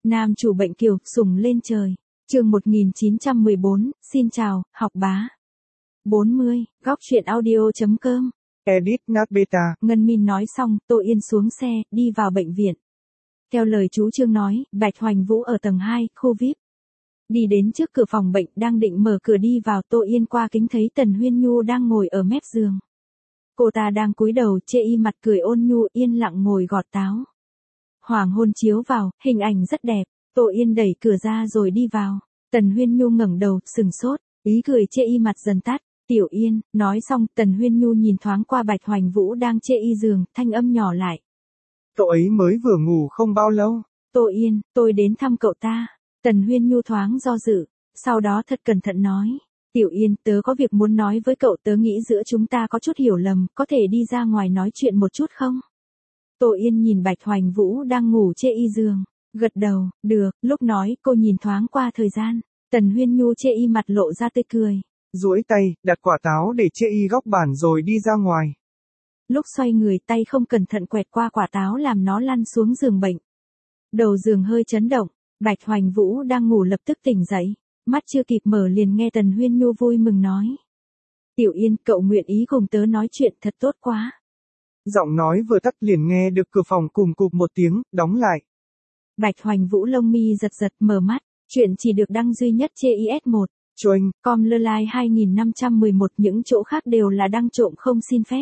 Nam chủ bệnh kiều, sùng lên trời. Chương 1914, xin chào, học bá. 40, góc truyện audio.com. Edit Nat Beta. Ngân Min nói xong, Tô Yên xuống xe, đi vào bệnh viện. Theo lời chú Trương nói, Bạch Hoành Vũ ở tầng 2, khu VIP. Đi đến trước cửa phòng bệnh, đang định mở cửa đi vào, Tô Yên qua kính thấy Tần Huyên Nhu đang ngồi ở mép giường. Cô ta đang cúi đầu, chê y mặt cười ôn nhu, yên lặng ngồi gọt táo. Hoàng hôn chiếu vào, hình ảnh rất đẹp. Tô Yên đẩy cửa ra rồi đi vào. Tần Huyên Nhu ngẩng đầu, sừng sốt, ý cười chê y mặt dần tắt. Tiểu Yên, nói xong, Tần Huyên Nhu nhìn thoáng qua Bạch Hoành Vũ đang chê y giường, thanh âm nhỏ lại. Cậu ấy mới vừa ngủ không bao lâu. Tô Yên, tôi đến thăm cậu ta. Tần Huyên Nhu thoáng do dự, sau đó thật cẩn thận nói. Tiểu Yên, tớ có việc muốn nói với cậu, tớ nghĩ giữa chúng ta có chút hiểu lầm, có thể đi ra ngoài nói chuyện một chút không? Tô Yên nhìn Bạch Hoành Vũ đang ngủ chê y giường, gật đầu, được, lúc nói cô nhìn thoáng qua thời gian. Tần Huyên Nhu chê y mặt lộ ra tươi cười. Duỗi tay, đặt quả táo để chê y góc bàn rồi đi ra ngoài. Lúc xoay người tay không cẩn thận quẹt qua quả táo làm nó lăn xuống giường bệnh. Đầu giường hơi chấn động, Bạch Hoành Vũ đang ngủ lập tức tỉnh dậy, mắt chưa kịp mở liền nghe Tần Huyên Nhu vui mừng nói. Tiểu Yên, cậu nguyện ý cùng tớ nói chuyện thật tốt quá. Giọng nói vừa tắt liền nghe được cửa phòng cùm cụp một tiếng, đóng lại. Bạch Hoành Vũ lông mi giật giật mở mắt, chuyện chỉ được đăng duy nhất trên IS1. Choanh. Com lơ lai 2511, những chỗ khác đều là đăng trộm không xin phép.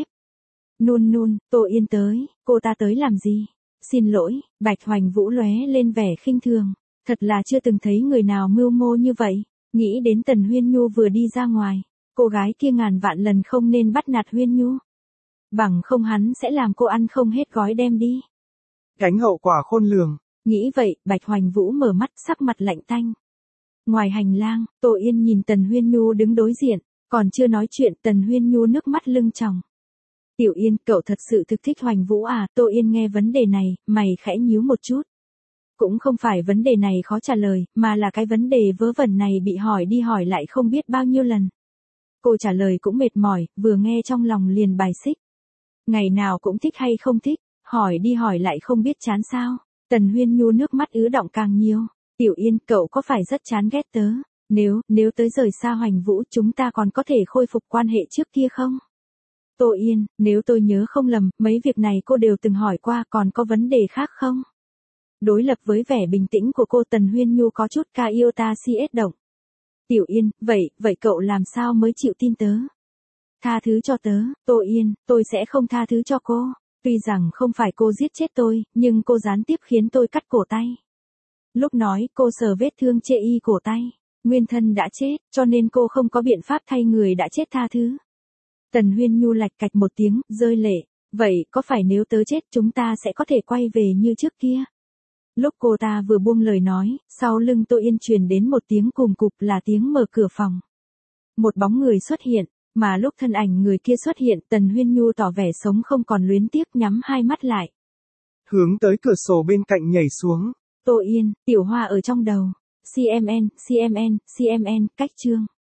Nun, Tô Yên tới, cô ta tới làm gì? Xin lỗi, Bạch Hoành Vũ lóe lên vẻ khinh thường. Thật là chưa từng thấy người nào mưu mô như vậy. Nghĩ đến Tần Huyên Nhu vừa đi ra ngoài, cô gái kia ngàn vạn lần không nên bắt nạt Huyên Nhu. Bằng không hắn sẽ làm cô ăn không hết gói đem đi. Gánh hậu quả khôn lường. Nghĩ vậy, Bạch Hoành Vũ mở mắt, sắc mặt lạnh tanh. Ngoài hành lang, Tô Yên nhìn Tần Huyên Nhu đứng đối diện, còn chưa nói chuyện, Tần Huyên Nhu nước mắt lưng tròng. Tiểu Yên, cậu thật sự thực thích Hoành Vũ à? Tô Yên nghe vấn đề này, mày khẽ nhíu một chút. Cũng không phải vấn đề này khó trả lời, mà là cái vấn đề vớ vẩn này bị hỏi đi hỏi lại không biết bao nhiêu lần. Cô trả lời cũng mệt mỏi, vừa nghe trong lòng liền bài xích. Ngày nào cũng thích hay không thích, hỏi đi hỏi lại không biết chán sao? Tần Huyên Nhu nước mắt ứ đọng càng nhiều. Tiểu Yên, cậu có phải rất chán ghét tớ? Nếu tới rời xa Hoành Vũ, chúng ta còn có thể khôi phục quan hệ trước kia không? Tô Yên, nếu tôi nhớ không lầm, mấy việc này cô đều từng hỏi qua, còn có vấn đề khác không? Đối lập với vẻ bình tĩnh của cô, Tần Huyên Nhu có chút ca yêu ta si ết động. Tiểu Yên, vậy cậu làm sao mới chịu tin tớ? Tha thứ cho tớ, Tô Yên, tôi sẽ không tha thứ cho cô. Tuy rằng không phải cô giết chết tôi, nhưng cô gián tiếp khiến tôi cắt cổ tay. Lúc nói, cô sờ vết thương chê y cổ tay. Nguyên thân đã chết, cho nên cô không có biện pháp thay người đã chết tha thứ. Tần Huyên Nhu lạch cạch một tiếng, rơi lệ. Vậy, có phải nếu tớ chết chúng ta sẽ có thể quay về như trước kia? Lúc cô ta vừa buông lời nói, sau lưng Tô Yên truyền đến một tiếng cùm cụp là tiếng mở cửa phòng. Một bóng người xuất hiện, mà lúc thân ảnh người kia xuất hiện, Tần Huyên Nhu tỏ vẻ sống không còn luyến tiếc, nhắm hai mắt lại. Hướng tới cửa sổ bên cạnh nhảy xuống. Tô Yên, Tiểu Hoa ở trong đầu. CMN, cách chương.